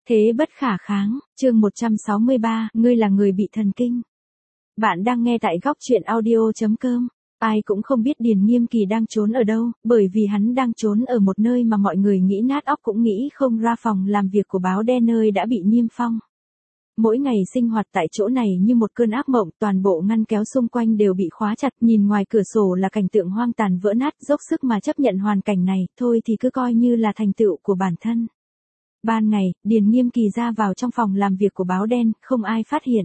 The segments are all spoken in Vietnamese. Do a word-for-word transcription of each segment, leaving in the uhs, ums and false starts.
Thế bất khả kháng, chương một trăm sáu mươi ba, ngươi là người bị thần kinh. Bạn đang nghe tại góc truyện audio.com. Ai cũng không biết Điền Nghiêm Kỳ đang trốn ở đâu, bởi vì hắn đang trốn ở một nơi mà mọi người nghĩ nát óc cũng nghĩ không ra, phòng làm việc của báo đen nơi đã bị niêm phong. Mỗi ngày sinh hoạt tại chỗ này như một cơn ác mộng, toàn bộ ngăn kéo xung quanh đều bị khóa chặt, nhìn ngoài cửa sổ là cảnh tượng hoang tàn vỡ nát, dốc sức mà chấp nhận hoàn cảnh này, thôi thì cứ coi như là thành tựu của bản thân. Ban ngày, Điền Nghiêm Kỳ ra vào trong phòng làm việc của báo đen, không ai phát hiện.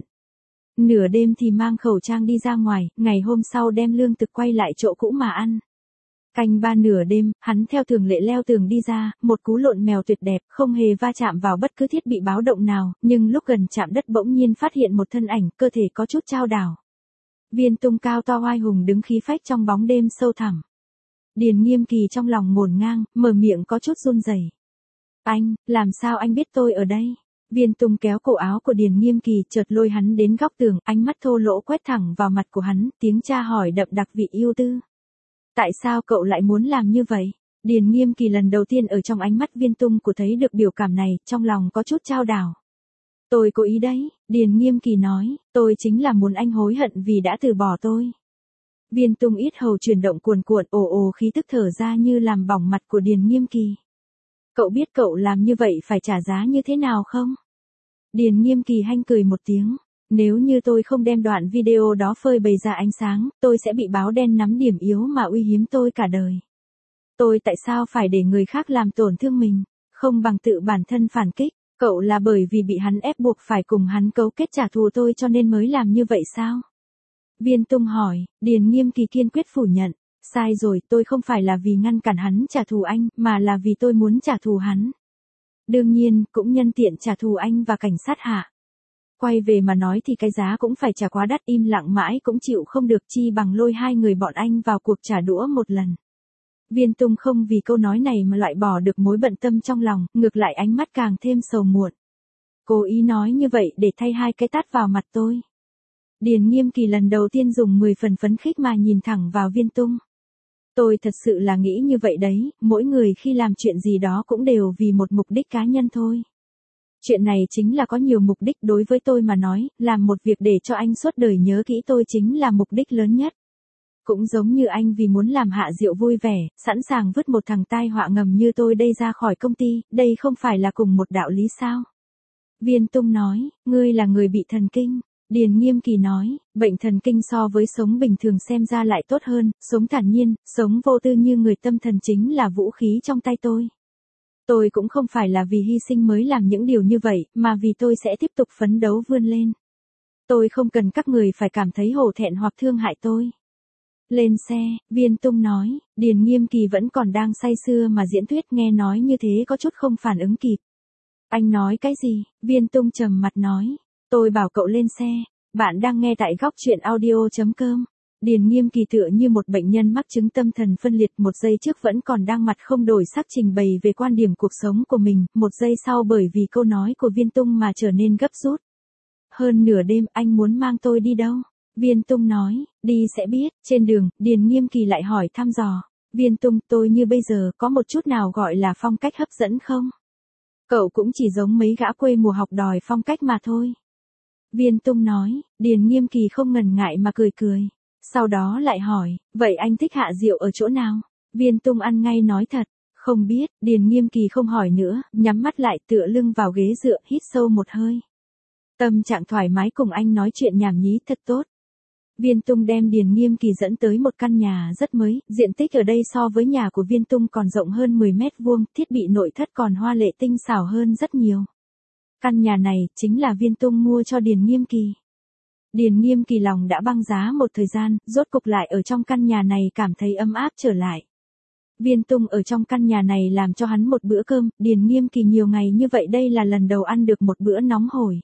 Nửa đêm thì mang khẩu trang đi ra ngoài, ngày hôm sau đem lương thực quay lại chỗ cũ mà ăn. Canh ba nửa đêm, hắn theo thường lệ leo tường đi ra, một cú lộn mèo tuyệt đẹp, không hề va chạm vào bất cứ thiết bị báo động nào, nhưng lúc gần chạm đất bỗng nhiên phát hiện một thân ảnh, cơ thể có chút chao đảo. Viên Tung cao to oai hùng đứng khí phách trong bóng đêm sâu thẳm. Điền Nghiêm Kỳ trong lòng ngổn ngang, mở miệng có chút run rẩy. Anh, làm sao anh biết tôi ở đây? Viên Tung kéo cổ áo của Điền Nghiêm Kỳ, chợt lôi hắn đến góc tường, ánh mắt thô lỗ quét thẳng vào mặt của hắn, tiếng tra hỏi đậm đặc vị yêu tư. Tại sao cậu lại muốn làm như vậy? Điền Nghiêm Kỳ lần đầu tiên ở trong ánh mắt Viên Tung của thấy được biểu cảm này, trong lòng có chút chao đảo. Tôi cố ý đấy, Điền Nghiêm Kỳ nói, tôi chính là muốn anh hối hận vì đã từ bỏ tôi. Viên Tung yết hầu chuyển động cuồn cuộn, ồ ồ khí tức thở ra như làm bỏng mặt của Điền Nghiêm Kỳ. Cậu biết cậu làm như vậy phải trả giá như thế nào không? Điền Nghiêm Kỳ hanh cười một tiếng. Nếu như tôi không đem đoạn video đó phơi bày ra ánh sáng, tôi sẽ bị báo đen nắm điểm yếu mà uy hiếp tôi cả đời. Tôi tại sao phải để người khác làm tổn thương mình, không bằng tự bản thân phản kích? Cậu là bởi vì bị hắn ép buộc phải cùng hắn cấu kết trả thù tôi cho nên mới làm như vậy sao? Viên Tung hỏi, Điền Nghiêm Kỳ kiên quyết phủ nhận. Sai rồi, tôi không phải là vì ngăn cản hắn trả thù anh, mà là vì tôi muốn trả thù hắn. Đương nhiên, cũng nhân tiện trả thù anh và cảnh sát hạ. Quay về mà nói thì cái giá cũng phải trả quá đắt, im lặng mãi cũng chịu không được, chi bằng lôi hai người bọn anh vào cuộc trả đũa một lần. Viên Tung không vì câu nói này mà loại bỏ được mối bận tâm trong lòng, ngược lại ánh mắt càng thêm sầu muộn. Cố ý nói như vậy để thay hai cái tát vào mặt tôi. Điền Nghiêm Kỳ lần đầu tiên dùng mười phần phấn khích mà nhìn thẳng vào Viên Tung. Tôi thật sự là nghĩ như vậy đấy, mỗi người khi làm chuyện gì đó cũng đều vì một mục đích cá nhân thôi. Chuyện này chính là có nhiều mục đích, đối với tôi mà nói, làm một việc để cho anh suốt đời nhớ kỹ tôi chính là mục đích lớn nhất. Cũng giống như anh vì muốn làm Hạ Diệu vui vẻ, sẵn sàng vứt một thằng tai họa ngầm như tôi đây ra khỏi công ty, đây không phải là cùng một đạo lý sao? Viên Tung nói, ngươi là người bị thần kinh. Điền Nghiêm Kỳ nói, bệnh thần kinh so với sống bình thường xem ra lại tốt hơn, sống thản nhiên, sống vô tư như người tâm thần chính là vũ khí trong tay tôi. Tôi cũng không phải là vì hy sinh mới làm những điều như vậy, mà vì tôi sẽ tiếp tục phấn đấu vươn lên. Tôi không cần các người phải cảm thấy hổ thẹn hoặc thương hại tôi. Lên xe, Viên Tung nói, Điền Nghiêm Kỳ vẫn còn đang say sưa mà diễn thuyết, nghe nói như thế có chút không phản ứng kịp. Anh nói cái gì? Viên Tung trầm mặt nói. Tôi bảo cậu lên xe. Bạn đang nghe tại góc truyện audio.com. Điền Nghiêm Kỳ tựa như một bệnh nhân mắc chứng tâm thần phân liệt, một giây trước vẫn còn đang mặt không đổi sắc trình bày về quan điểm cuộc sống của mình, một giây sau bởi vì câu nói của Viên Tung mà trở nên gấp rút. Hơn nửa đêm, anh muốn mang tôi đi đâu? Viên Tung nói, đi sẽ biết. Trên đường, Điền Nghiêm Kỳ lại hỏi thăm dò. Viên Tung, tôi như bây giờ có một chút nào gọi là phong cách hấp dẫn không? Cậu cũng chỉ giống mấy gã quê mùa học đòi phong cách mà thôi. Viên Tung nói, Điền Nghiêm Kỳ không ngần ngại mà cười cười. Sau đó lại hỏi, vậy anh thích Hạ Diệu ở chỗ nào? Viên Tung ăn ngay nói thật, không biết. Điền Nghiêm Kỳ không hỏi nữa, nhắm mắt lại tựa lưng vào ghế dựa, hít sâu một hơi. Tâm trạng thoải mái cùng anh nói chuyện nhảm nhí thật tốt. Viên Tung đem Điền Nghiêm Kỳ dẫn tới một căn nhà rất mới, diện tích ở đây so với nhà của Viên Tung còn rộng hơn mười mét vuông, thiết bị nội thất còn hoa lệ tinh xảo hơn rất nhiều. Căn nhà này chính là Viên Tung mua cho Điền Nghiêm Kỳ. Điền Nghiêm Kỳ lòng đã băng giá một thời gian, rốt cục lại ở trong căn nhà này cảm thấy ấm áp trở lại. Viên Tung ở trong căn nhà này làm cho hắn một bữa cơm, Điền Nghiêm Kỳ nhiều ngày như vậy đây là lần đầu ăn được một bữa nóng hổi.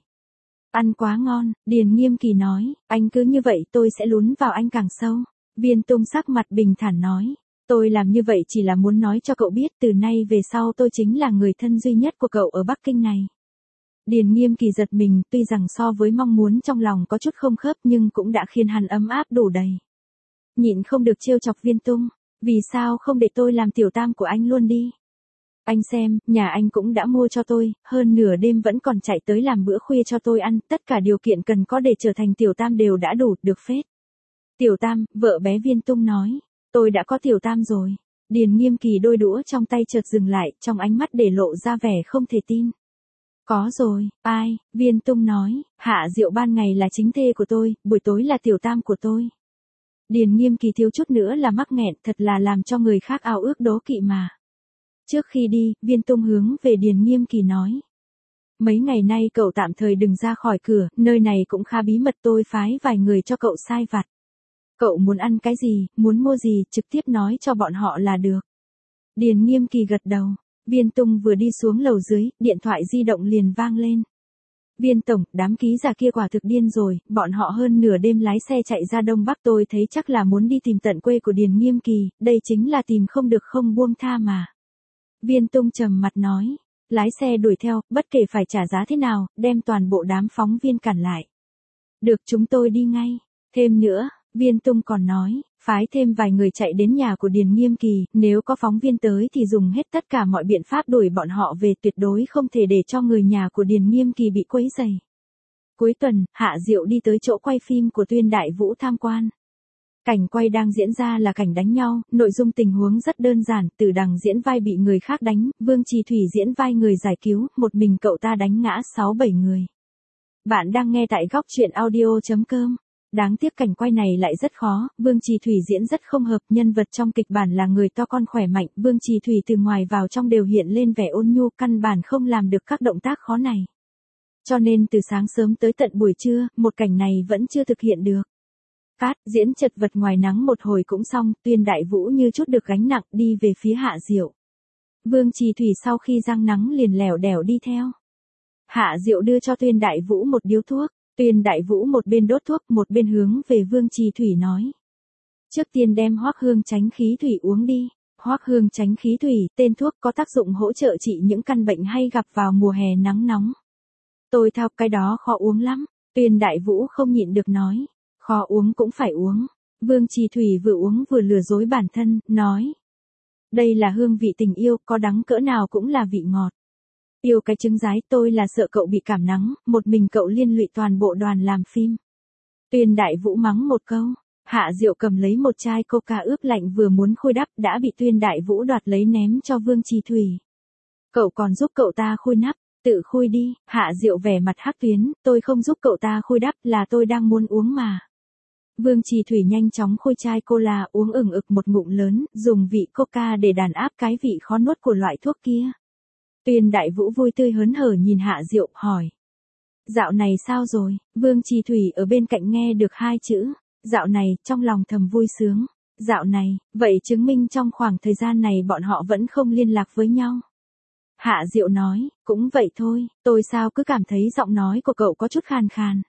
Ăn quá ngon, Điền Nghiêm Kỳ nói, anh cứ như vậy tôi sẽ lún vào anh càng sâu. Viên Tung sắc mặt bình thản nói, tôi làm như vậy chỉ là muốn nói cho cậu biết từ nay về sau tôi chính là người thân duy nhất của cậu ở Bắc Kinh này. Điền Nghiêm Kỳ giật mình, tuy rằng so với mong muốn trong lòng có chút không khớp nhưng cũng đã khiến hắn ấm áp đủ đầy. Nhịn không được trêu chọc Viên Tung, vì sao không để tôi làm tiểu tam của anh luôn đi? Anh xem, nhà anh cũng đã mua cho tôi, hơn nửa đêm vẫn còn chạy tới làm bữa khuya cho tôi ăn, tất cả điều kiện cần có để trở thành tiểu tam đều đã đủ, được phết. Tiểu tam, vợ bé Viên Tung nói, tôi đã có tiểu tam rồi. Điền Nghiêm Kỳ đôi đũa trong tay chợt dừng lại, trong ánh mắt để lộ ra vẻ không thể tin. Có rồi, ai, Viên Tung nói, Hạ Diệu ban ngày là chính thê của tôi, buổi tối là tiểu tam của tôi. Điền Nghiêm Kỳ thiếu chút nữa là mắc nghẹn, thật là làm cho người khác ao ước đố kỵ mà. Trước khi đi, Viên Tung hướng về Điền Nghiêm Kỳ nói. Mấy ngày nay cậu tạm thời đừng ra khỏi cửa, nơi này cũng khá bí mật, tôi phái vài người cho cậu sai vặt. Cậu muốn ăn cái gì, muốn mua gì, trực tiếp nói cho bọn họ là được. Điền Nghiêm Kỳ gật đầu. Viên Tung vừa đi xuống lầu dưới, điện thoại di động liền vang lên. Viên tổng, đám ký giả kia quả thực điên rồi, bọn họ hơn nửa đêm lái xe chạy ra Đông Bắc, tôi thấy chắc là muốn đi tìm tận quê của Điền Nghiêm Kỳ, đây chính là tìm không được không buông tha mà. Viên Tung trầm mặt nói, lái xe đuổi theo, bất kể phải trả giá thế nào, đem toàn bộ đám phóng viên cản lại. Được, chúng tôi đi ngay. Thêm nữa, Viên Tung còn nói, phái thêm vài người chạy đến nhà của Điền Nghiêm Kỳ, nếu có phóng viên tới thì dùng hết tất cả mọi biện pháp đuổi bọn họ về, tuyệt đối không thể để cho người nhà của Điền Nghiêm Kỳ bị quấy rầy. Cuối tuần, Hạ Diệu đi tới chỗ quay phim của Tuyên Đại Vũ tham quan. Cảnh quay đang diễn ra là cảnh đánh nhau, nội dung tình huống rất đơn giản, Tử Đằng diễn vai bị người khác đánh, Vương Trì Thủy diễn vai người giải cứu, một mình cậu ta đánh ngã sáu bảy người. Bạn đang nghe tại góc truyện audio chấm com. Đáng tiếc cảnh quay này lại rất khó, Vương Trì Thủy diễn rất không hợp, nhân vật trong kịch bản là người to con khỏe mạnh, Vương Trì Thủy từ ngoài vào trong đều hiện lên vẻ ôn nhu, căn bản không làm được các động tác khó này. Cho nên từ sáng sớm tới tận buổi trưa, một cảnh này vẫn chưa thực hiện được. Cát, diễn chật vật ngoài nắng một hồi cũng xong, Tuyên Đại Vũ như chút được gánh nặng đi về phía Hạ Diệu. Vương Trì Thủy sau khi răng nắng liền lẻo đẻo đi theo. Hạ Diệu đưa cho Tuyên Đại Vũ một điếu thuốc. Tuyên Đại Vũ một bên đốt thuốc, một bên hướng về Vương Trì Thủy nói. Trước tiên đem Hoắc Hương Tránh Khí Thủy uống đi. Hoắc Hương Tránh Khí Thủy, tên thuốc có tác dụng hỗ trợ trị những căn bệnh hay gặp vào mùa hè nắng nóng. Tôi thao cái đó khó uống lắm. Tuyên Đại Vũ không nhịn được nói. Khó uống cũng phải uống. Vương Trì Thủy vừa uống vừa lừa dối bản thân, nói. Đây là hương vị tình yêu, có đắng cỡ nào cũng là vị ngọt. Yêu cái trứng rái, tôi là sợ cậu bị cảm nắng, một mình cậu liên lụy toàn bộ đoàn làm phim. Tuyên Đại Vũ mắng một câu, Hạ Diệu cầm lấy một chai coca ướp lạnh vừa muốn khui đắp đã bị Tuyên Đại Vũ đoạt lấy ném cho Vương Trì Thủy. Cậu còn giúp cậu ta khui nắp, tự khui đi. Hạ Diệu vẻ mặt hắc tuyến, tôi không giúp cậu ta khui đắp, là tôi đang muốn uống mà. Vương Trì Thủy nhanh chóng khui chai cola uống ửng ực một ngụm lớn, dùng vị coca để đàn áp cái vị khó nuốt của loại thuốc kia. Tuyên Đại Vũ vui tươi hớn hở nhìn Hạ Diệu, hỏi. Dạo này sao rồi? Vương Trì Thủy ở bên cạnh nghe được hai chữ. Dạo này, trong lòng thầm vui sướng. Dạo này, vậy chứng minh trong khoảng thời gian này bọn họ vẫn không liên lạc với nhau. Hạ Diệu nói, cũng vậy thôi, tôi sao cứ cảm thấy giọng nói của cậu có chút khàn khàn.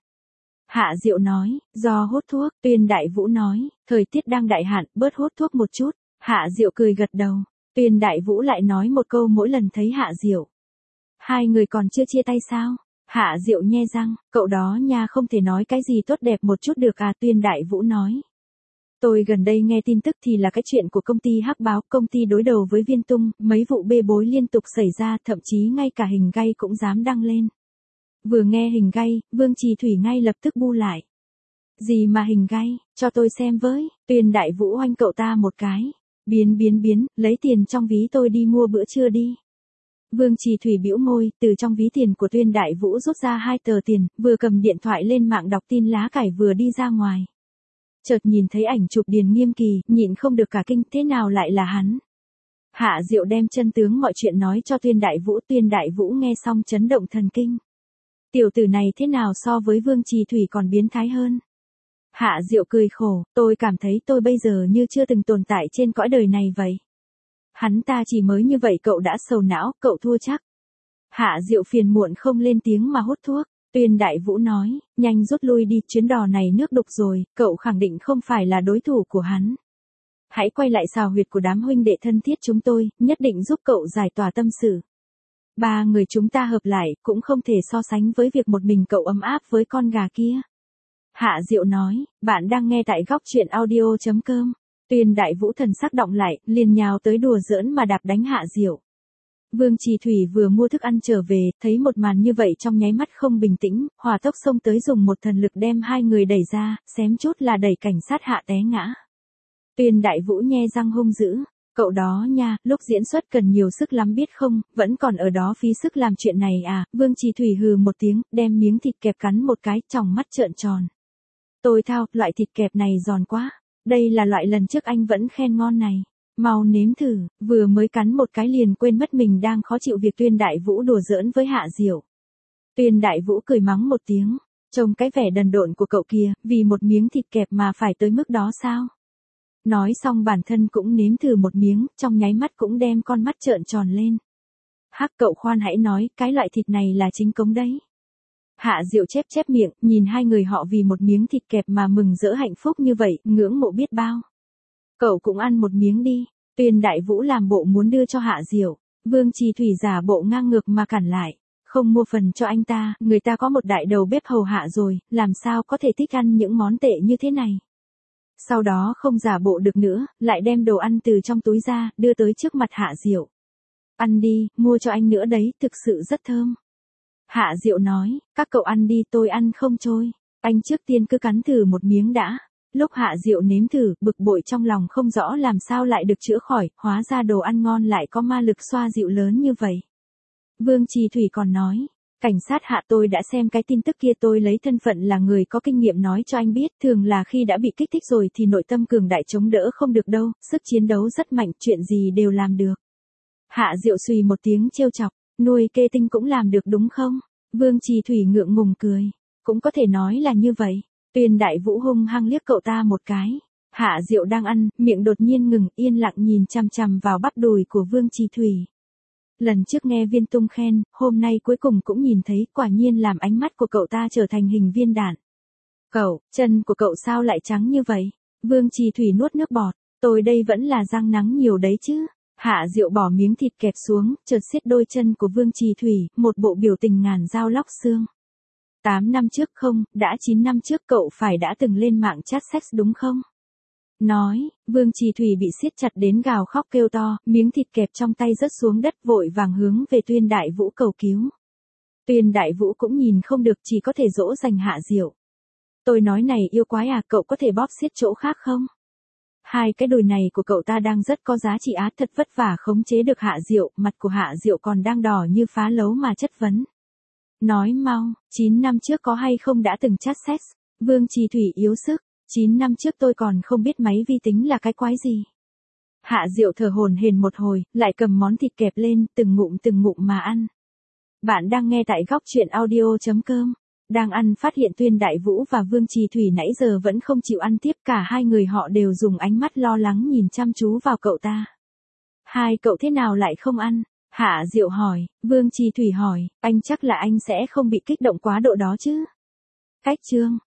Hạ Diệu nói, do hút thuốc. Tuyên Đại Vũ nói, thời tiết đang đại hạn, bớt hút thuốc một chút. Hạ Diệu cười gật đầu. Tuyên Đại Vũ lại nói một câu mỗi lần thấy Hạ Diệu. Hai người còn chưa chia tay sao? Hạ Diệu nhe răng, cậu đó nha không thể nói cái gì tốt đẹp một chút được à? Tuyên Đại Vũ nói. Tôi gần đây nghe tin tức thì là cái chuyện của công ty Hắc Báo, công ty đối đầu với Viên Tung, mấy vụ bê bối liên tục xảy ra, thậm chí ngay cả hình gay cũng dám đăng lên. Vừa nghe hình gay, Vương Trì Thủy ngay lập tức bu lại. Gì mà hình gay, cho tôi xem với. Tuyên Đại Vũ oanh cậu ta một cái. Biến biến biến, lấy tiền trong ví tôi đi mua bữa trưa đi. Vương Trì Thủy bĩu môi, từ trong ví tiền của Tuyên Đại Vũ rút ra hai tờ tiền, vừa cầm điện thoại lên mạng đọc tin lá cải vừa đi ra ngoài. Chợt nhìn thấy ảnh chụp Điền Nghiêm Kỳ, nhịn không được cả kinh, thế nào lại là hắn? Hạ Diệu đem chân tướng mọi chuyện nói cho Tuyên Đại Vũ, Tuyên Đại Vũ nghe xong chấn động thần kinh. Tiểu tử này thế nào so với Vương Trì Thủy còn biến thái hơn? Hạ Diệu cười khổ, tôi cảm thấy tôi bây giờ như chưa từng tồn tại trên cõi đời này vậy. Hắn ta chỉ mới như vậy cậu đã sầu não, cậu thua chắc. Hạ Diệu phiền muộn không lên tiếng mà hút thuốc. Tuyên Đại Vũ nói, nhanh rút lui đi, chuyến đò này nước đục rồi, cậu khẳng định không phải là đối thủ của hắn. Hãy quay lại xào huyệt của đám huynh đệ thân thiết chúng tôi, nhất định giúp cậu giải tỏa tâm sự. Ba người chúng ta hợp lại, cũng không thể so sánh với việc một mình cậu ấm áp với con gà kia. Hạ Diệu nói, bạn đang nghe tại góc truyện audio chấm com. Tuyên Đại Vũ thần sắc động lại, liền nhào tới đùa giỡn mà đạp đánh Hạ Diệu. Vương Trì Thủy vừa mua thức ăn trở về, thấy một màn như vậy trong nháy mắt không bình tĩnh, hỏa tốc xông tới dùng một thần lực đem hai người đẩy ra, xém chút là đẩy cảnh sát Hạ té ngã. Tuyên Đại Vũ nhe răng hung dữ, cậu đó nha, lúc diễn xuất cần nhiều sức lắm biết không, vẫn còn ở đó phí sức làm chuyện này à. Vương Trì Thủy hừ một tiếng, đem miếng thịt kẹp cắn một cái, tròng mắt trợn tròn. Tôi thao, loại thịt kẹp này giòn quá, đây là loại lần trước anh vẫn khen ngon này. Mau nếm thử, vừa mới cắn một cái liền quên mất mình đang khó chịu việc Tuyên Đại Vũ đùa giỡn với Hạ Diệu. Tuyên Đại Vũ cười mắng một tiếng, trông cái vẻ đần độn của cậu kia, vì một miếng thịt kẹp mà phải tới mức đó sao? Nói xong bản thân cũng nếm thử một miếng, trong nháy mắt cũng đem con mắt trợn tròn lên. Hắc cậu khoan hãy nói, cái loại thịt này là chính cống đấy. Hạ Diệu chép chép miệng, nhìn hai người họ vì một miếng thịt kẹp mà mừng rỡ hạnh phúc như vậy, ngưỡng mộ biết bao. Cậu cũng ăn một miếng đi. Tuyên Đại Vũ làm bộ muốn đưa cho Hạ Diệu, Vương Trì Thủy giả bộ ngang ngược mà cản lại, không mua phần cho anh ta, người ta có một đại đầu bếp hầu hạ rồi, làm sao có thể thích ăn những món tệ như thế này. Sau đó không giả bộ được nữa, lại đem đồ ăn từ trong túi ra, đưa tới trước mặt Hạ Diệu. Ăn đi, mua cho anh nữa đấy, thực sự rất thơm. Hạ Diệu nói, các cậu ăn đi, tôi ăn không trôi. Anh trước tiên cứ cắn thử một miếng đã. Lúc Hạ Diệu nếm thử, bực bội trong lòng không rõ làm sao lại được chữa khỏi, hóa ra đồ ăn ngon lại có ma lực xoa dịu lớn như vậy. Vương Trì Thủy còn nói, cảnh sát Hạ, tôi đã xem cái tin tức kia, tôi lấy thân phận là người có kinh nghiệm nói cho anh biết, thường là khi đã bị kích thích rồi thì nội tâm cường đại chống đỡ không được đâu, sức chiến đấu rất mạnh, chuyện gì đều làm được. Hạ Diệu xùy một tiếng trêu chọc, nuôi kê tinh cũng làm được đúng không? Vương Trì Thủy ngượng ngùng cười, cũng có thể nói là như vậy. Tuyên Đại Vũ hung hăng liếc cậu ta một cái. Hạ Diệu đang ăn, miệng đột nhiên ngừng, yên lặng nhìn chằm chằm vào bắp đùi của Vương Trì Thủy. Lần trước nghe Viên Tung khen, hôm nay cuối cùng cũng nhìn thấy, quả nhiên làm ánh mắt của cậu ta trở thành hình viên đạn. Cậu, chân của cậu sao lại trắng như vậy? Vương Trì Thủy nuốt nước bọt, tôi đây vẫn là răng nắng nhiều đấy chứ. Hạ Diệu bỏ miếng thịt kẹp xuống, chợt siết đôi chân của Vương Trì Thủy, một bộ biểu tình ngàn dao lóc xương. Tám năm trước không, đã chín năm trước cậu phải đã từng lên mạng chat sex đúng không? Nói, Vương Trì Thủy bị siết chặt đến gào khóc kêu to, miếng thịt kẹp trong tay rớt xuống đất, vội vàng hướng về Tuyên Đại Vũ cầu cứu. Tuyên Đại Vũ cũng nhìn không được, chỉ có thể dỗ dành Hạ Diệu. Tôi nói này yêu quái à, cậu có thể bóp siết chỗ khác không? Hai cái đùi này của cậu ta đang rất có giá trị á, thật vất vả khống chế được Hạ Diệu, mặt của Hạ Diệu còn đang đỏ như phá lấu mà chất vấn. Nói mau, chín năm trước có hay không đã từng chat sex? Vương Trì Thủy yếu sức, chín năm trước tôi còn không biết máy vi tính là cái quái gì. Hạ Diệu thở hổn hển một hồi, lại cầm món thịt kẹp lên, từng ngụm từng ngụm mà ăn. Bạn đang nghe tại góc truyện audio chấm com. Đang ăn phát hiện Tuyên Đại Vũ và Vương Trì Thủy nãy giờ vẫn không chịu ăn tiếp, cả hai người họ đều dùng ánh mắt lo lắng nhìn chăm chú vào cậu ta. Hai cậu thế nào lại không ăn? Hạ Diệu hỏi, Vương Trì Thủy hỏi, anh chắc là anh sẽ không bị kích động quá độ đó chứ? Cách chương.